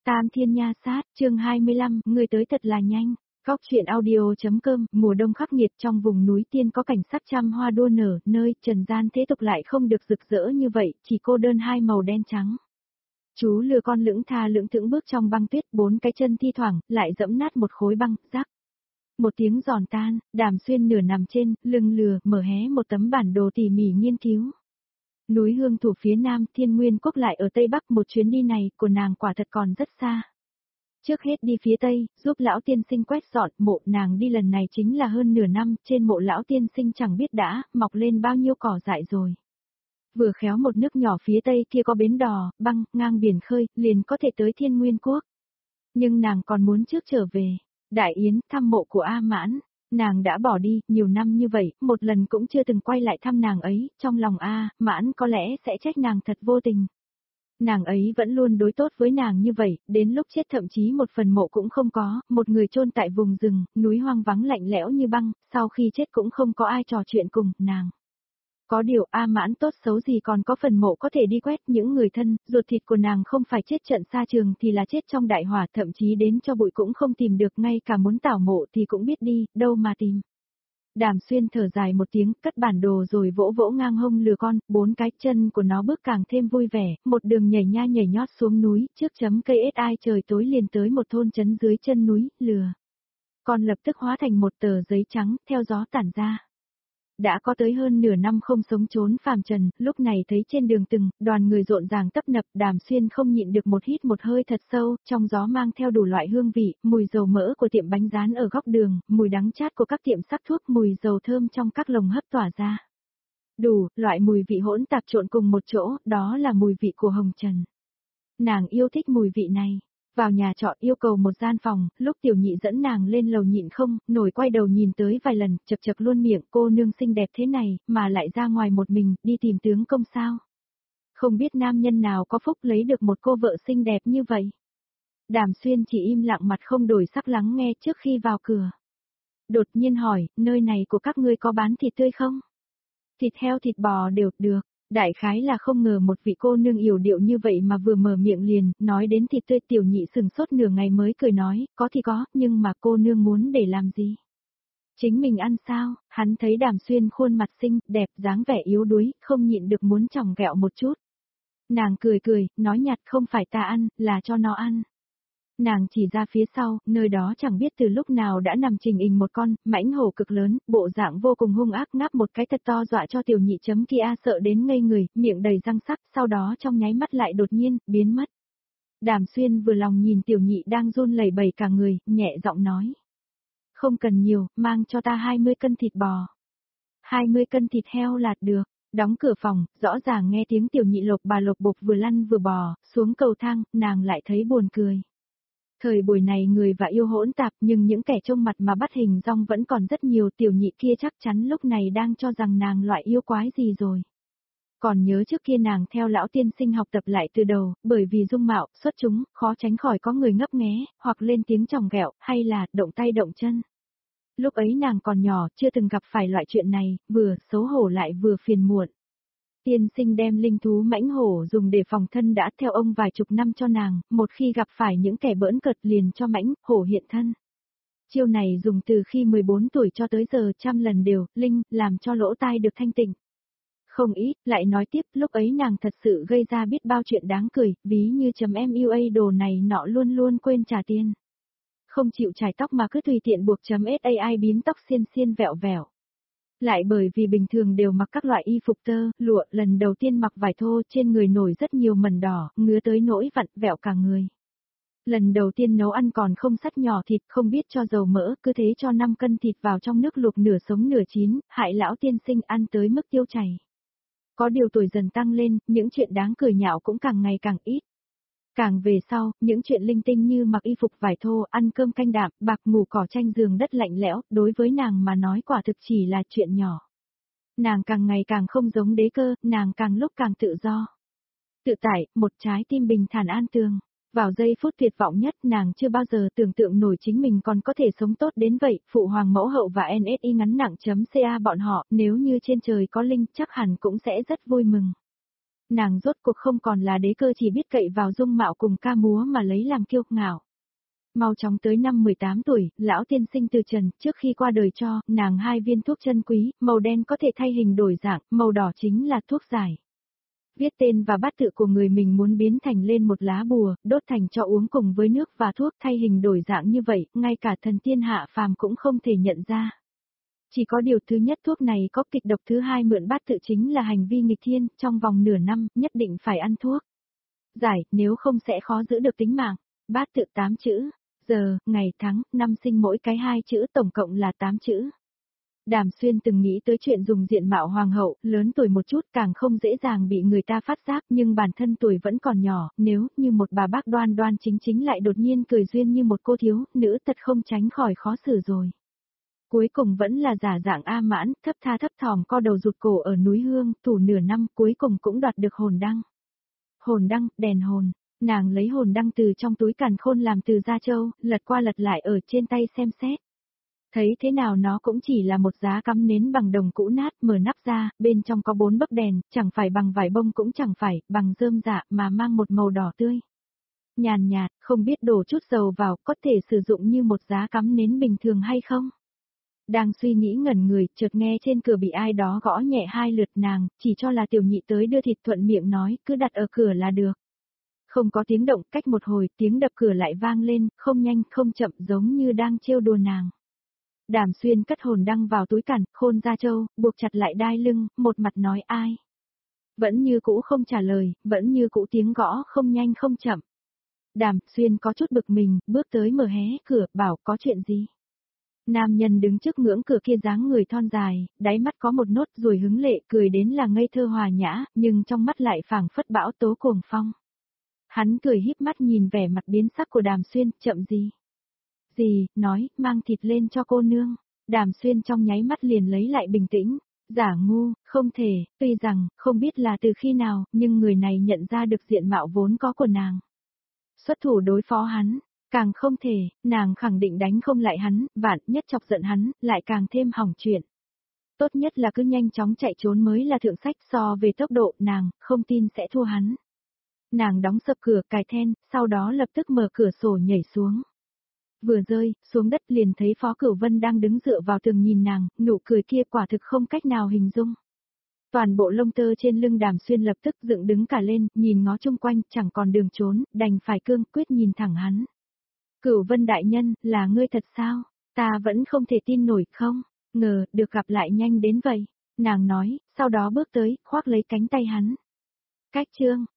Tam Thiên Nha Sát, chương 25, người tới thật là nhanh. Góc truyện audio.com, mùa đông khắc nghiệt trong vùng núi tiên có cảnh sắc trăm hoa đua nở, nơi trần gian thế tục lại không được rực rỡ như vậy, chỉ cô đơn hai màu đen trắng. Chú lừa con lững tha lững thững bước trong băng tuyết, bốn cái chân thi thoảng, lại dẫm nát một khối băng, rắc. Một tiếng giòn tan, Đàm Xuyên nửa nằm trên, lưng lừa, mở hé một tấm bản đồ tỉ mỉ nghiên cứu. Núi Hương thủ phía Nam, Thiên Nguyên Quốc lại ở Tây Bắc, một chuyến đi này của nàng quả thật còn rất xa. Trước hết đi phía Tây, giúp lão tiên sinh quét dọn, mộ nàng đi lần này chính là hơn nửa năm, trên mộ lão tiên sinh chẳng biết đã, mọc lên bao nhiêu cỏ dại rồi. Vừa khéo một nước nhỏ phía Tây kia có bến đò, băng, ngang biển khơi, liền có thể tới Thiên Nguyên Quốc. Nhưng nàng còn muốn trước trở về, Đại Yến, thăm mộ của A Mãn. Nàng đã bỏ đi, nhiều năm như vậy, một lần cũng chưa từng quay lại thăm nàng ấy, trong lòng A Mãn có lẽ sẽ trách nàng thật vô tình. Nàng ấy vẫn luôn đối tốt với nàng như vậy, đến lúc chết thậm chí một phần mộ cũng không có, một người chôn tại vùng rừng, núi hoang vắng lạnh lẽo như băng, sau khi chết cũng không có ai trò chuyện cùng nàng. Có điều A Mãn tốt xấu gì còn có phần mộ có thể đi quét, những người thân, ruột thịt của nàng không phải chết trận xa trường thì là chết trong đại hỏa, thậm chí đến cho bụi cũng không tìm được, ngay cả muốn tảo mộ thì cũng biết đi, đâu mà tìm. Đàm Xuyên thở dài một tiếng, cất bản đồ rồi vỗ vỗ ngang hông lừa con, bốn cái chân của nó bước càng thêm vui vẻ, một đường nhảy nha nhảy nhót xuống núi, trước chấm cây ếch ai trời tối liền tới một thôn trấn dưới chân núi, lừa. Con lập tức hóa thành một tờ giấy trắng, theo gió tản ra. Đã có tới hơn nửa năm không sống trốn phàm trần, lúc này thấy trên đường từng, đoàn người rộn ràng tấp nập, Đàm Xuyên không nhịn được một hít một hơi thật sâu, trong gió mang theo đủ loại hương vị, mùi dầu mỡ của tiệm bánh rán ở góc đường, mùi đắng chát của các tiệm sắc thuốc, mùi dầu thơm trong các lồng hấp tỏa ra. Đủ, loại mùi vị hỗn tạp trộn cùng một chỗ, đó là mùi vị của hồng trần. Nàng yêu thích mùi vị này. Vào nhà trọ yêu cầu một gian phòng, lúc tiểu nhị dẫn nàng lên lầu nhịn không, nổi quay đầu nhìn tới vài lần, chật chật luôn miệng, cô nương xinh đẹp thế này, mà lại ra ngoài một mình, đi tìm tướng công sao. Không biết nam nhân nào có phúc lấy được một cô vợ xinh đẹp như vậy. Đàm Xuyên chỉ im lặng mặt không đổi sắc lắng nghe trước khi vào cửa. Đột nhiên hỏi, nơi này của các ngươi có bán thịt tươi không? Thịt heo thịt bò đều được. Đại khái là không ngờ một vị cô nương yểu điệu như vậy mà vừa mở miệng liền, nói đến thịt tươi, tiểu nhị sừng sốt nửa ngày mới cười nói, có thì có, nhưng mà cô nương muốn để làm gì? Chính mình ăn sao? Hắn thấy Đàm Xuyên khuôn mặt xinh, đẹp, dáng vẻ yếu đuối, không nhịn được muốn chòng ghẹo một chút. Nàng cười cười, nói nhạt không phải ta ăn, là cho nó ăn. Nàng chỉ ra phía sau, nơi đó chẳng biết từ lúc nào đã nằm trình hình một con, mãnh hổ cực lớn, bộ dạng vô cùng hung ác, ngáp một cái thật to dọa cho tiểu nhị chấm kia sợ đến ngây người, miệng đầy răng sắc, sau đó trong nháy mắt lại đột nhiên, biến mất. Đàm Xuyên vừa lòng nhìn tiểu nhị đang run lẩy bẩy cả người, nhẹ giọng nói. Không cần nhiều, mang cho ta 20 cân thịt bò. 20 cân thịt heo lạt được. Đóng cửa phòng, rõ ràng nghe tiếng tiểu nhị lộc bà lộc bộc vừa lăn vừa bò, xuống cầu thang, nàng lại thấy buồn cười. Thời buổi này người và yêu hỗn tạp, nhưng những kẻ trông mặt mà bắt hình dong vẫn còn rất nhiều, tiểu nhị kia chắc chắn lúc này đang cho rằng nàng loại yêu quái gì rồi. Còn nhớ trước kia nàng theo lão tiên sinh học tập lại từ đầu, bởi vì dung mạo, xuất chúng, khó tránh khỏi có người ngấp nghé, hoặc lên tiếng chòng ghẹo, hay là động tay động chân. Lúc ấy nàng còn nhỏ, chưa từng gặp phải loại chuyện này, vừa xấu hổ lại vừa phiền muộn. Tiên sinh đem linh thú mãnh hổ dùng để phòng thân đã theo ông vài chục năm cho nàng, một khi gặp phải những kẻ bỡn cợt liền cho mãnh hổ hiện thân. Chiêu này dùng từ khi 14 tuổi cho tới giờ trăm lần đều, linh, làm cho lỗ tai được thanh tịnh. Không ít, lại nói tiếp, lúc ấy nàng thật sự gây ra biết bao chuyện đáng cười, ví như .mua đồ này nọ luôn luôn quên trả tiền. Không chịu chải tóc mà cứ tùy tiện buộc .sai bím tóc xiên xiên vẹo vẹo. Lại bởi vì bình thường đều mặc các loại y phục tơ, lụa, lần đầu tiên mặc vải thô trên người nổi rất nhiều mẩn đỏ, ngứa tới nỗi vặn vẹo cả người. Lần đầu tiên nấu ăn còn không sắt nhỏ thịt, không biết cho dầu mỡ, cứ thế cho 5 cân thịt vào trong nước luộc nửa sống nửa chín, hại lão tiên sinh ăn tới mức tiêu chảy. Có điều tuổi dần tăng lên, những chuyện đáng cười nhạo cũng càng ngày càng ít. Càng về sau, những chuyện linh tinh như mặc y phục vải thô, ăn cơm canh đạm, bạc ngủ cỏ tranh giường đất lạnh lẽo, đối với nàng mà nói quả thực chỉ là chuyện nhỏ. Nàng càng ngày càng không giống đế cơ, nàng càng lúc càng tự do. Tự tại, một trái tim bình thản an tường. Vào giây phút tuyệt vọng nhất, nàng chưa bao giờ tưởng tượng nổi chính mình còn có thể sống tốt đến vậy, phụ hoàng mẫu hậu và NSI ngắn nặng.ca bọn họ, nếu như trên trời có linh chắc hẳn cũng sẽ rất vui mừng. Nàng rốt cuộc không còn là đế cơ chỉ biết cậy vào dung mạo cùng ca múa mà lấy làm kiêu ngạo. Mau chóng tới năm 18 tuổi, lão tiên sinh từ trần, trước khi qua đời cho, nàng 2 viên thuốc chân quý, màu đen có thể thay hình đổi dạng, màu đỏ chính là thuốc giải. Viết tên và bát tự của người mình muốn biến thành lên một lá bùa, đốt thành cho uống cùng với nước và thuốc thay hình đổi dạng như vậy, ngay cả thần tiên hạ phàm cũng không thể nhận ra. Chỉ có điều thứ nhất thuốc này có kịch độc, thứ hai mượn bát tự chính là hành vi nghịch thiên, trong vòng nửa năm, nhất định phải ăn thuốc giải, nếu không sẽ khó giữ được tính mạng. Bát tự 8 chữ, giờ, ngày, tháng, năm sinh mỗi cái 2 chữ, tổng cộng là 8 chữ. Đàm Xuyên từng nghĩ tới chuyện dùng diện mạo hoàng hậu, lớn tuổi một chút càng không dễ dàng bị người ta phát giác, nhưng bản thân tuổi vẫn còn nhỏ, nếu như một bà bác đoan đoan chính chính lại đột nhiên cười duyên như một cô thiếu nữ, thật không tránh khỏi khó xử rồi. Cuối cùng vẫn là giả dạng A Mãn, thấp tha thấp thỏm co đầu rụt cổ ở núi Hương, thủ nửa năm, cuối cùng cũng đoạt được hồn đăng. Hồn đăng, đèn hồn. Nàng lấy hồn đăng từ trong túi càn khôn làm từ da trâu, lật qua lật lại ở trên tay xem xét. Thấy thế nào nó cũng chỉ là một giá cắm nến bằng đồng cũ nát, mở nắp ra, bên trong có 4 bấc đèn, chẳng phải bằng vải bông cũng chẳng phải, bằng rơm dạ mà mang một màu đỏ tươi. Nhàn nhạt, không biết đổ chút dầu vào, có thể sử dụng như một giá cắm nến bình thường hay không? Đang suy nghĩ ngẩn người, chợt nghe trên cửa bị ai đó gõ nhẹ 2 lượt, nàng, chỉ cho là tiểu nhị tới đưa thịt, thuận miệng nói, cứ đặt ở cửa là được. Không có tiếng động, cách một hồi, tiếng đập cửa lại vang lên, không nhanh không chậm, giống như đang trêu đùa nàng. Đàm Xuyên cất hồn đăng vào túi càn khôn da trâu, buộc chặt lại đai lưng, một mặt nói ai. Vẫn như cũ không trả lời, vẫn như cũ tiếng gõ không nhanh không chậm. Đàm Xuyên có chút bực mình, bước tới mở hé cửa, bảo có chuyện gì. Nam nhân đứng trước ngưỡng cửa kia dáng người thon dài, đáy mắt có một nốt ruồi hứng lệ, cười đến là ngây thơ hòa nhã, nhưng trong mắt lại phảng phất bão tố cuồng phong. Hắn cười híp mắt nhìn vẻ mặt biến sắc của Đàm Xuyên, chậm gì. Gì, nói, mang thịt lên cho cô nương. Đàm Xuyên trong nháy mắt liền lấy lại bình tĩnh. Giả ngu, không thể, tuy rằng, không biết là từ khi nào, nhưng người này nhận ra được diện mạo vốn có của nàng. Xuất thủ đối phó hắn, càng không thể, nàng khẳng định đánh không lại hắn, vạn nhất chọc giận hắn, lại càng thêm hỏng chuyện. Tốt nhất là cứ nhanh chóng chạy trốn mới là thượng sách, so về tốc độ, nàng, không tin sẽ thua hắn. Nàng đóng sập cửa, cài then, sau đó lập tức mở cửa sổ nhảy xuống. Vừa rơi, xuống đất liền thấy Phó Cửu Vân đang đứng dựa vào tường nhìn nàng, nụ cười kia quả thực không cách nào hình dung. Toàn bộ lông tơ trên lưng Đàm Xuyên lập tức dựng đứng cả lên, nhìn ngó chung quanh, chẳng còn đường trốn, đành phải cương quyết nhìn thẳng hắn. Cửu Vân đại nhân, là ngươi thật sao? Ta vẫn không thể tin nổi không? Ngờ, được gặp lại nhanh đến vậy. Nàng nói, sau đó bước tới, khoác lấy cánh tay hắn. Cách chương.